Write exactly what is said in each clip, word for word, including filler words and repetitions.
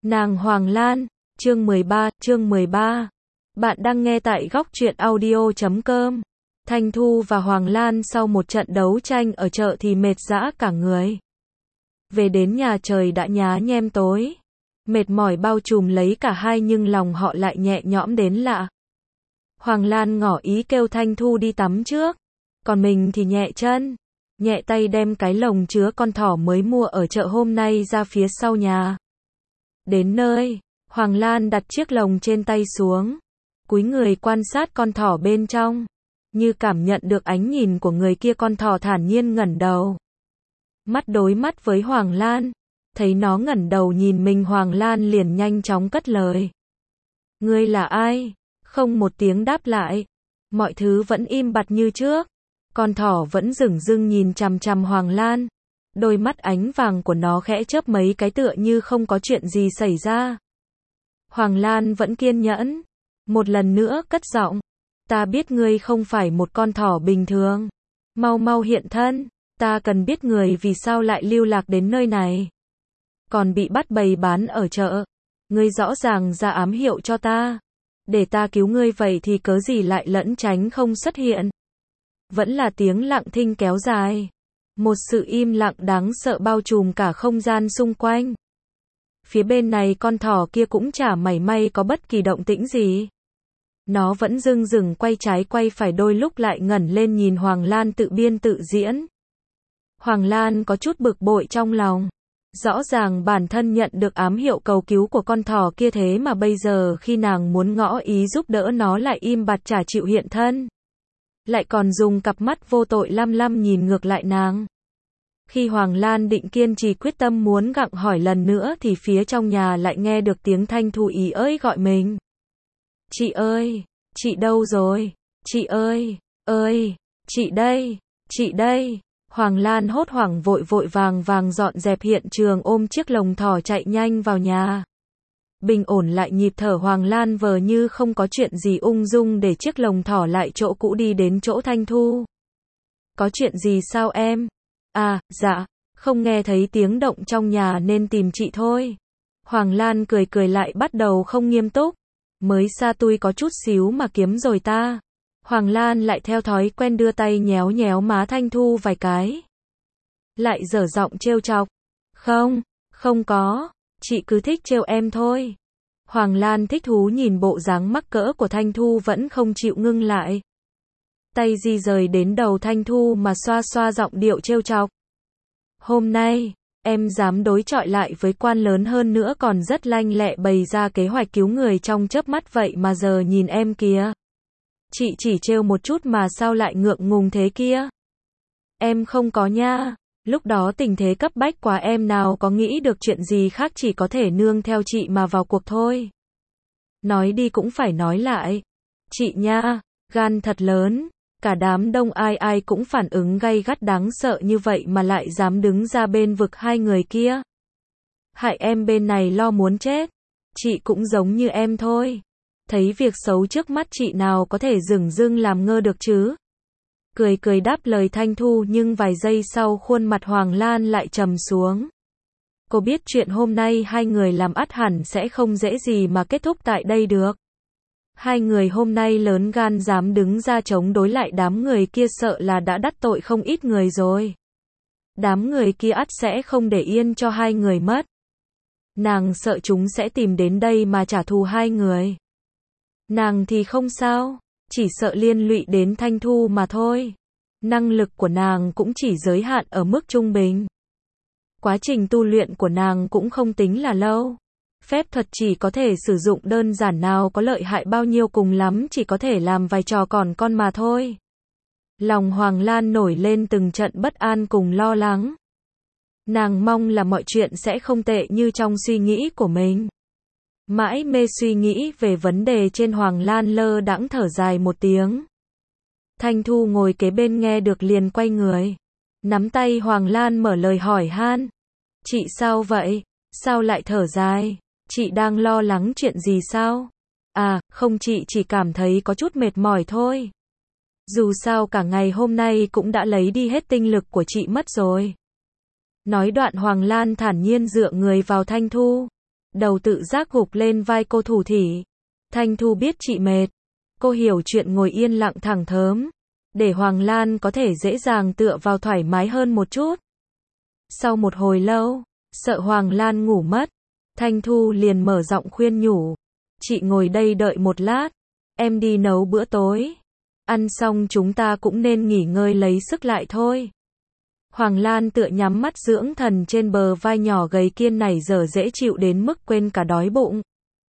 Nàng Hoàng Lan, chương mười ba, chương mười ba. Bạn đang nghe tại góc truyện audio chấm com. Thanh Thu và Hoàng Lan sau một trận đấu tranh ở chợ thì mệt rã cả người. Về đến nhà trời đã nhá nhem tối. Mệt mỏi bao trùm lấy cả hai nhưng lòng họ lại nhẹ nhõm đến lạ. Hoàng Lan ngỏ ý kêu Thanh Thu đi tắm trước. Còn mình thì nhẹ chân, nhẹ tay đem cái lồng chứa con thỏ mới mua ở chợ hôm nay ra phía sau nhà. Đến nơi, Hoàng Lan đặt chiếc lồng trên tay xuống, cúi người quan sát con thỏ bên trong, như cảm nhận được ánh nhìn của người kia. Con thỏ thản nhiên ngẩng đầu, mắt đối mắt với Hoàng Lan, thấy nó ngẩng đầu nhìn mình, Hoàng Lan liền nhanh chóng cất lời. Ngươi là ai? Không một tiếng đáp lại, mọi thứ vẫn im bặt như trước. Con thỏ vẫn dửng dưng nhìn chằm chằm Hoàng Lan. Đôi mắt ánh vàng của nó khẽ chớp mấy cái tựa như không có chuyện gì xảy ra. Hoàng Lan vẫn kiên nhẫn. Một lần nữa cất giọng. Ta biết ngươi không phải một con thỏ bình thường. Mau mau hiện thân. Ta cần biết người vì sao lại lưu lạc đến nơi này. Còn bị bắt bày bán ở chợ. Ngươi rõ ràng ra ám hiệu cho ta. Để ta cứu ngươi, vậy thì cớ gì lại lẫn tránh không xuất hiện. Vẫn là tiếng lặng thinh kéo dài. Một sự im lặng đáng sợ bao trùm cả không gian xung quanh. Phía bên này con thỏ kia cũng chả mảy may có bất kỳ động tĩnh gì. Nó vẫn dưng dừng quay trái quay phải, đôi lúc lại ngẩng lên nhìn Hoàng Lan tự biên tự diễn. Hoàng Lan có chút bực bội trong lòng. Rõ ràng bản thân nhận được ám hiệu cầu cứu của con thỏ kia, thế mà bây giờ khi nàng muốn ngỏ ý giúp đỡ nó lại im bặt chả chịu hiện thân. Lại còn dùng cặp mắt vô tội lăm lăm nhìn ngược lại nàng. Khi Hoàng Lan định kiên trì quyết tâm muốn gặng hỏi lần nữa thì phía trong nhà lại nghe được tiếng Thanh Thu ý ơi gọi mình. Chị ơi, chị đâu rồi? Chị ơi, ơi, chị đây, chị đây. Hoàng Lan hốt hoảng vội vội vàng vàng dọn dẹp hiện trường, ôm chiếc lồng thỏ chạy nhanh vào nhà. Bình ổn lại nhịp thở, Hoàng Lan vờ như không có chuyện gì, ung dung để chiếc lồng thỏ lại chỗ cũ, đi đến chỗ Thanh Thu. Có chuyện gì sao em? À, dạ, không nghe thấy tiếng động trong nhà nên tìm chị thôi. Hoàng Lan cười cười lại bắt đầu không nghiêm túc. Mới xa tui có chút xíu mà kiếm rồi ta. Hoàng Lan lại theo thói quen đưa tay nhéo nhéo má Thanh Thu vài cái. Lại dở giọng trêu chọc. Không, không có, chị cứ thích trêu em thôi. Hoàng Lan thích thú nhìn bộ dáng mắc cỡ của Thanh Thu vẫn không chịu ngưng lại. Tay di rời đến đầu Thanh Thu mà xoa xoa, giọng điệu trêu chọc. Hôm nay, em dám đối chọi lại với quan lớn, hơn nữa còn rất lanh lẹ bày ra kế hoạch cứu người trong chớp mắt, vậy mà giờ nhìn em kìa. Chị chỉ trêu một chút mà sao lại ngượng ngùng thế kia? Em không có nha. Lúc đó tình thế cấp bách quá, em nào có nghĩ được chuyện gì khác, chỉ có thể nương theo chị mà vào cuộc thôi. Nói đi cũng phải nói lại. Chị nha, gan thật lớn. Cả đám đông ai ai cũng phản ứng gay gắt đáng sợ như vậy mà lại dám đứng ra bên vực hai người kia. Hại em bên này lo muốn chết. Chị cũng giống như em thôi. Thấy việc xấu trước mắt chị nào có thể dửng dưng làm ngơ được chứ. Cười cười đáp lời Thanh Thu, nhưng vài giây sau khuôn mặt Hoàng Lan lại trầm xuống. Cô biết chuyện hôm nay hai người làm ắt hẳn sẽ không dễ gì mà kết thúc tại đây được. Hai người hôm nay lớn gan dám đứng ra chống đối lại đám người kia, sợ là đã đắc tội không ít người rồi. Đám người kia ắt sẽ không để yên cho hai người mất. Nàng sợ chúng sẽ tìm đến đây mà trả thù hai người. Nàng thì không sao, chỉ sợ liên lụy đến Thanh Thu mà thôi. Năng lực của nàng cũng chỉ giới hạn ở mức trung bình. Quá trình tu luyện của nàng cũng không tính là lâu. Phép thuật chỉ có thể sử dụng đơn giản, nào có lợi hại bao nhiêu, cùng lắm chỉ có thể làm vài trò còn con mà thôi. Lòng Hoàng Lan nổi lên từng trận bất an cùng lo lắng. Nàng mong là mọi chuyện sẽ không tệ như trong suy nghĩ của mình. Mãi mê suy nghĩ về vấn đề trên, Hoàng Lan lơ đãng thở dài một tiếng. Thanh Thu ngồi kế bên nghe được liền quay người. Nắm tay Hoàng Lan mở lời hỏi han. Chị sao vậy? Sao lại thở dài? Chị đang lo lắng chuyện gì sao? À, không, chị chỉ cảm thấy có chút mệt mỏi thôi. Dù sao cả ngày hôm nay cũng đã lấy đi hết tinh lực của chị mất rồi. Nói đoạn Hoàng Lan thản nhiên dựa người vào Thanh Thu. đầu tự giác gục lên vai cô thủ thỉ. Thanh Thu biết chị mệt. Cô hiểu chuyện ngồi yên lặng thẳng thớm. Để Hoàng Lan có thể dễ dàng tựa vào thoải mái hơn một chút. Sau một hồi lâu, sợ Hoàng Lan ngủ mất, Thanh Thu liền mở giọng khuyên nhủ. Chị ngồi đây đợi một lát. Em đi nấu bữa tối. Ăn xong chúng ta cũng nên nghỉ ngơi lấy sức lại thôi. Hoàng Lan tựa nhắm mắt dưỡng thần trên bờ vai nhỏ gầy kiên này giờ dễ chịu đến mức quên cả đói bụng.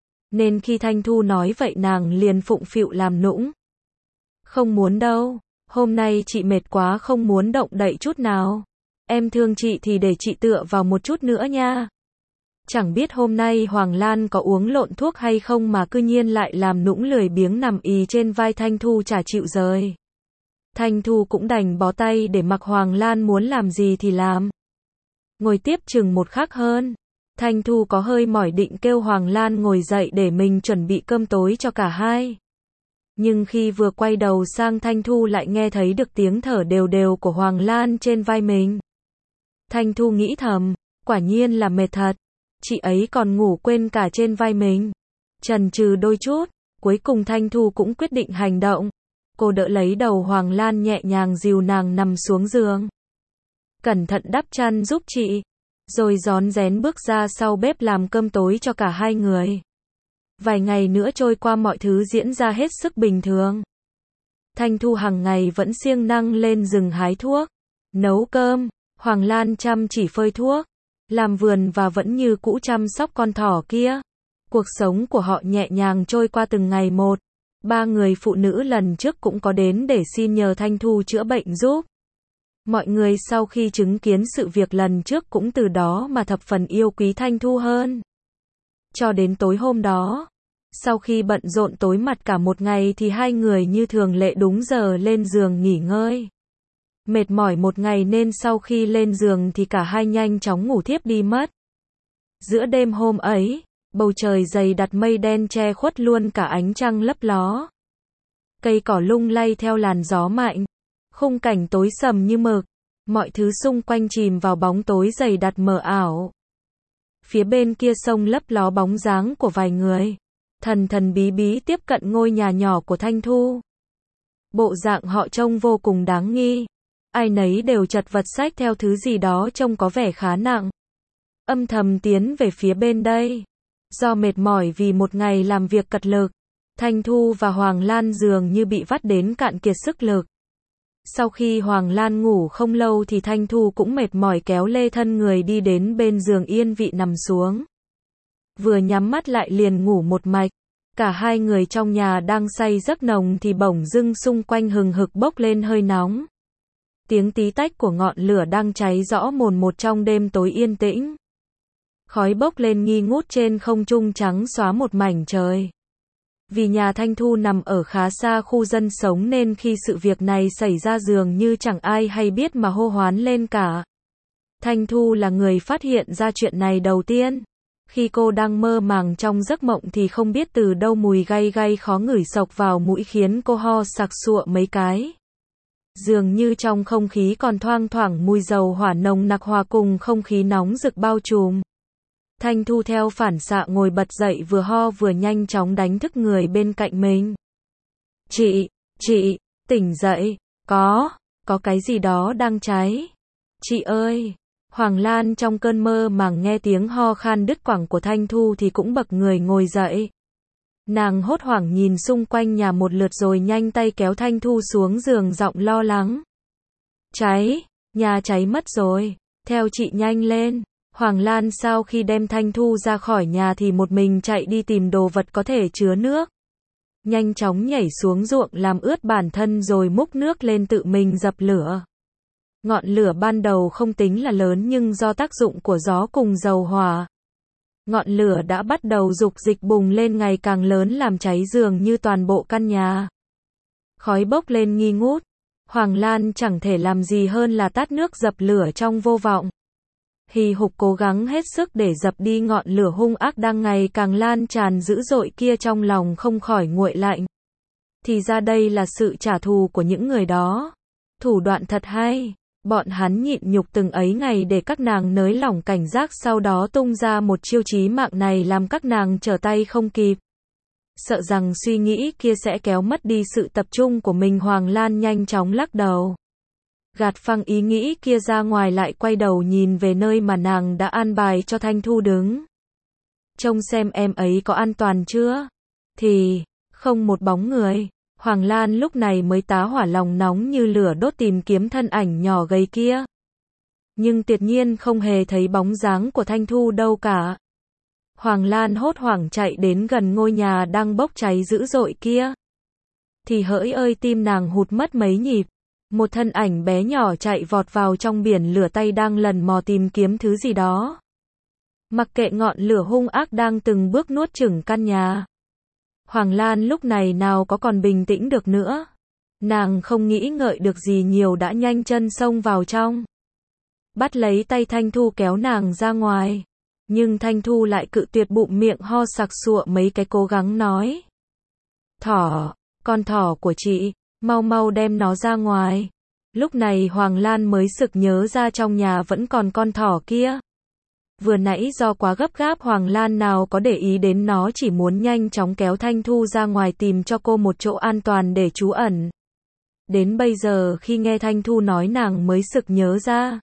Nên khi Thanh Thu nói vậy nàng liền phụng phịu làm nũng. Không muốn đâu, hôm nay chị mệt quá không muốn động đậy chút nào. Em thương chị thì để chị tựa vào một chút nữa nha. Chẳng biết hôm nay Hoàng Lan có uống lộn thuốc hay không mà cư nhiên lại làm nũng lười biếng nằm ì trên vai Thanh Thu chả chịu rời. Thanh Thu cũng đành bó tay để mặc Hoàng Lan muốn làm gì thì làm. Ngồi tiếp chừng một khắc hơn, Thanh Thu có hơi mỏi định kêu Hoàng Lan ngồi dậy để mình chuẩn bị cơm tối cho cả hai. Nhưng khi vừa quay đầu sang Thanh Thu lại nghe thấy được tiếng thở đều đều của Hoàng Lan trên vai mình. Thanh Thu nghĩ thầm, quả nhiên là mệt thật. Chị ấy còn ngủ quên cả trên vai mình. Chần chừ đôi chút, cuối cùng Thanh Thu cũng quyết định hành động. Cô đỡ lấy đầu Hoàng Lan nhẹ nhàng dìu nàng nằm xuống giường. Cẩn thận đắp chăn giúp chị. Rồi rón rén bước ra sau bếp làm cơm tối cho cả hai người. Vài ngày nữa trôi qua mọi thứ diễn ra hết sức bình thường. Thanh Thu hàng ngày vẫn siêng năng lên rừng hái thuốc, nấu cơm. Hoàng Lan chăm chỉ phơi thuốc, làm vườn và vẫn như cũ chăm sóc con thỏ kia. Cuộc sống của họ nhẹ nhàng trôi qua từng ngày một. Ba người phụ nữ lần trước cũng có đến để xin nhờ Thanh Thu chữa bệnh giúp. Mọi người sau khi chứng kiến sự việc lần trước cũng từ đó mà thập phần yêu quý Thanh Thu hơn. Cho đến tối hôm đó, sau khi bận rộn tối mặt cả một ngày thì hai người như thường lệ đúng giờ lên giường nghỉ ngơi. Mệt mỏi một ngày nên sau khi lên giường thì cả hai nhanh chóng ngủ thiếp đi mất. Giữa đêm hôm ấy, bầu trời dày đặc mây đen che khuất luôn cả ánh trăng lấp ló. Cây cỏ lung lay theo làn gió mạnh. Khung cảnh tối sầm như mực. Mọi thứ xung quanh chìm vào bóng tối dày đặc mờ ảo. Phía bên kia sông lấp ló bóng dáng của vài người. Thần thần bí bí tiếp cận ngôi nhà nhỏ của Thanh Thu. Bộ dạng họ trông vô cùng đáng nghi. Ai nấy đều chật vật xách theo thứ gì đó trông có vẻ khá nặng. Âm thầm tiến về phía bên đây. Do mệt mỏi vì một ngày làm việc cật lực, Thanh Thu và Hoàng Lan dường như bị vắt đến cạn kiệt sức lực. Sau khi Hoàng Lan ngủ không lâu thì Thanh Thu cũng mệt mỏi kéo lê thân người đi đến bên giường yên vị nằm xuống. Vừa nhắm mắt lại liền ngủ một mạch. Cả hai người trong nhà đang say giấc nồng thì bỗng dưng xung quanh hừng hực bốc lên hơi nóng. Tiếng tí tách của ngọn lửa đang cháy rõ mồn một trong đêm tối yên tĩnh. Khói bốc lên nghi ngút trên không trung trắng xóa một mảnh trời. Vì nhà Thanh Thu nằm ở khá xa khu dân sống nên khi sự việc này xảy ra dường như chẳng ai hay biết mà hô hoán lên cả. Thanh Thu là người phát hiện ra chuyện này đầu tiên. Khi cô đang mơ màng trong giấc mộng thì không biết từ đâu mùi gay gay khó ngửi xộc vào mũi khiến cô ho sặc sụa mấy cái. Dường như trong không khí còn thoang thoảng mùi dầu hỏa nồng nặc hòa cùng không khí nóng rực bao trùm. Thanh Thu theo phản xạ ngồi bật dậy vừa ho vừa nhanh chóng đánh thức người bên cạnh mình. Chị, chị, tỉnh dậy, có, có cái gì đó đang cháy. Chị ơi! Hoàng Lan trong cơn mơ màng nghe tiếng ho khan đứt quãng của Thanh Thu thì cũng bật người ngồi dậy. Nàng hốt hoảng nhìn xung quanh nhà một lượt rồi nhanh tay kéo Thanh Thu xuống giường giọng lo lắng. Cháy, nhà cháy mất rồi, theo chị nhanh lên. Hoàng Lan sau khi đem Thanh Thu ra khỏi nhà thì một mình chạy đi tìm đồ vật có thể chứa nước. Nhanh chóng nhảy xuống ruộng làm ướt bản thân rồi múc nước lên tự mình dập lửa. Ngọn lửa ban đầu không tính là lớn nhưng do tác dụng của gió cùng dầu hỏa, ngọn lửa đã bắt đầu dục dịch bùng lên ngày càng lớn làm cháy dường như toàn bộ căn nhà. Khói bốc lên nghi ngút. Hoàng Lan chẳng thể làm gì hơn là tát nước dập lửa trong vô vọng. Hì hục cố gắng hết sức để dập đi ngọn lửa hung ác đang ngày càng lan tràn dữ dội kia, trong lòng không khỏi nguội lạnh. Thì ra đây là sự trả thù của những người đó. Thủ đoạn thật hay. Bọn hắn nhịn nhục từng ấy ngày để các nàng nới lỏng cảnh giác, sau đó tung ra một chiêu chí mạng này làm các nàng trở tay không kịp. Sợ rằng suy nghĩ kia sẽ kéo mất đi sự tập trung của mình, Hoàng Lan nhanh chóng lắc đầu. Gạt phăng ý nghĩ kia ra ngoài, lại quay đầu nhìn về nơi mà nàng đã an bài cho Thanh Thu đứng. Trông xem em ấy có an toàn chưa? Thì, không một bóng người. Hoàng Lan lúc này mới tá hỏa, lòng nóng như lửa đốt tìm kiếm thân ảnh nhỏ gầy kia. Nhưng tuyệt nhiên không hề thấy bóng dáng của Thanh Thu đâu cả. Hoàng Lan hốt hoảng chạy đến gần ngôi nhà đang bốc cháy dữ dội kia. Thì hỡi ơi, tim nàng hụt mất mấy nhịp. Một thân ảnh bé nhỏ chạy vọt vào trong biển lửa, tay đang lần mò tìm kiếm thứ gì đó. Mặc kệ ngọn lửa hung ác đang từng bước nuốt chửng căn nhà. Hoàng Lan lúc này nào có còn bình tĩnh được nữa. Nàng không nghĩ ngợi được gì nhiều đã nhanh chân xông vào trong. Bắt lấy tay Thanh Thu kéo nàng ra ngoài. Nhưng Thanh Thu lại cự tuyệt, bụng miệng ho sặc sụa mấy cái, cố gắng nói. Thỏ, con thỏ của chị, mau mau đem nó ra ngoài. Lúc này Hoàng Lan mới sực nhớ ra trong nhà vẫn còn con thỏ kia. Vừa nãy do quá gấp gáp, Hoàng Lan nào có để ý đến nó, chỉ muốn nhanh chóng kéo Thanh Thu ra ngoài tìm cho cô một chỗ an toàn để trú ẩn. Đến bây giờ khi nghe Thanh Thu nói, nàng mới sực nhớ ra.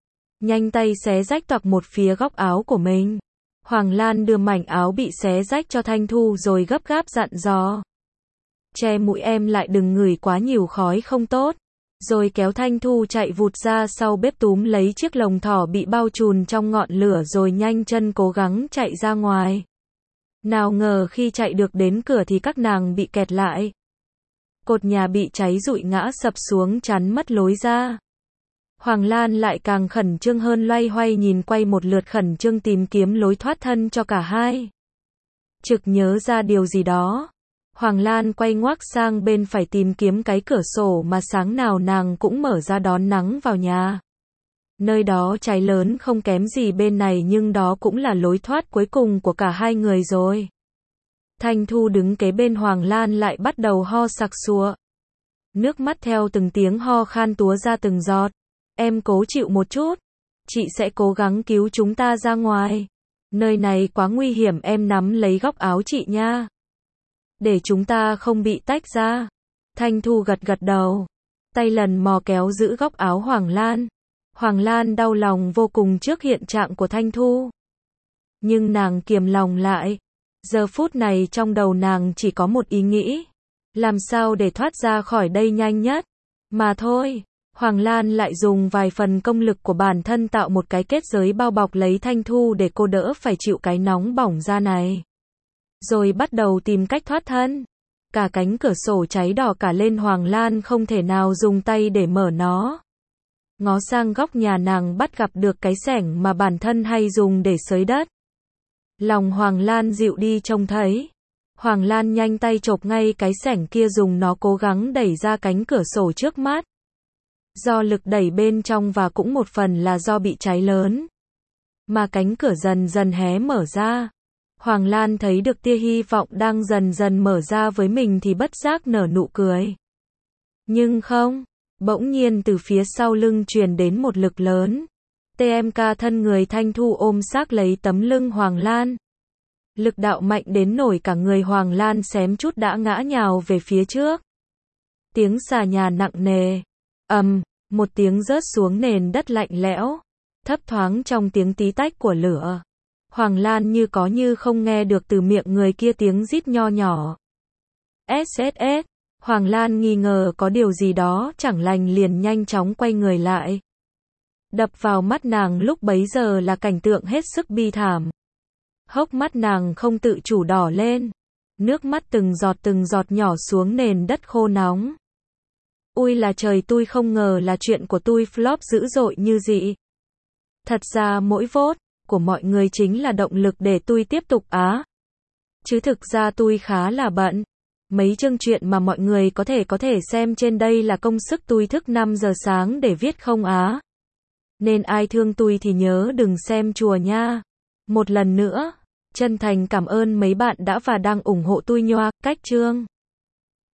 Nhanh tay xé rách toạc một phía góc áo của mình. Hoàng Lan đưa mảnh áo bị xé rách cho Thanh Thu rồi gấp gáp dặn dò. Che mũi em lại, đừng ngửi quá nhiều khói không tốt. Rồi kéo Thanh Thu chạy vụt ra sau bếp, túm lấy chiếc lồng thỏ bị bao trùn trong ngọn lửa rồi nhanh chân cố gắng chạy ra ngoài. Nào ngờ khi chạy được đến cửa thì các nàng bị kẹt lại. Cột nhà bị cháy rụi ngã sập xuống chắn mất lối ra. Hoàng Lan lại càng khẩn trương hơn, loay hoay nhìn quay một lượt, khẩn trương tìm kiếm lối thoát thân cho cả hai. Trực nhớ ra điều gì đó, Hoàng Lan quay ngoác sang bên phải tìm kiếm cái cửa sổ mà sáng nào nàng cũng mở ra đón nắng vào nhà. Nơi đó cháy lớn không kém gì bên này, nhưng đó cũng là lối thoát cuối cùng của cả hai người rồi. Thanh Thu đứng kế bên Hoàng Lan lại bắt đầu ho sặc sụa. Nước mắt theo từng tiếng ho khan túa ra từng giọt. Em cố chịu một chút. Chị sẽ cố gắng cứu chúng ta ra ngoài. Nơi này quá nguy hiểm, em nắm lấy góc áo chị nha. Để chúng ta không bị tách ra. Thanh Thu gật gật đầu. Tay lần mò kéo giữ góc áo Hoàng Lan. Hoàng Lan đau lòng vô cùng trước hiện trạng của Thanh Thu. Nhưng nàng kiềm lòng lại. Giờ phút này trong đầu nàng chỉ có một ý nghĩ. Làm sao để thoát ra khỏi đây nhanh nhất. Mà thôi. Hoàng Lan lại dùng vài phần công lực của bản thân tạo một cái kết giới bao bọc lấy Thanh Thu để cô đỡ phải chịu cái nóng bỏng da này. Rồi bắt đầu tìm cách thoát thân. Cả cánh cửa sổ cháy đỏ cả lên, Hoàng Lan không thể nào dùng tay để mở nó. Ngó sang góc nhà, nàng bắt gặp được cái xẻng mà bản thân hay dùng để xới đất. Lòng Hoàng Lan dịu đi trông thấy. Hoàng Lan nhanh tay chộp ngay cái xẻng kia, dùng nó cố gắng đẩy ra cánh cửa sổ trước mắt. Do lực đẩy bên trong và cũng một phần là do bị cháy lớn, mà cánh cửa dần dần hé mở ra. Hoàng Lan thấy được tia hy vọng đang dần dần mở ra với mình thì bất giác nở nụ cười. Nhưng không, bỗng nhiên từ phía sau lưng truyền đến một lực lớn. tê em ca thân người Thanh Thu ôm xác lấy tấm lưng Hoàng Lan. Lực đạo mạnh đến nổi cả người Hoàng Lan xém chút đã ngã nhào về phía trước. Tiếng xà nhà nặng nề. Ầm, um, một tiếng rớt xuống nền đất lạnh lẽo. Thấp thoáng trong tiếng tí tách của lửa. Hoàng Lan như có như không nghe được từ miệng người kia tiếng rít nho nhỏ. ét ét ét. Hoàng Lan nghi ngờ có điều gì đó chẳng lành, liền nhanh chóng quay người lại. Đập vào mắt nàng lúc bấy giờ là cảnh tượng hết sức bi thảm. Hốc mắt nàng không tự chủ đỏ lên. Nước mắt từng giọt từng giọt nhỏ xuống nền đất khô nóng. Ui là trời, tôi không ngờ là chuyện của tôi flop dữ dội như vậy. Thật ra mỗi vote của mọi người chính là động lực để tôi tiếp tục á. Chứ thực ra tôi khá là bận. Mấy chương chuyện mà mọi người có thể có thể xem trên đây là công sức tôi thức năm giờ sáng để viết không á. Nên ai thương tôi thì nhớ đừng xem chùa nha. Một lần nữa, chân thành cảm ơn mấy bạn đã và đang ủng hộ tôi nhoa, cách chương.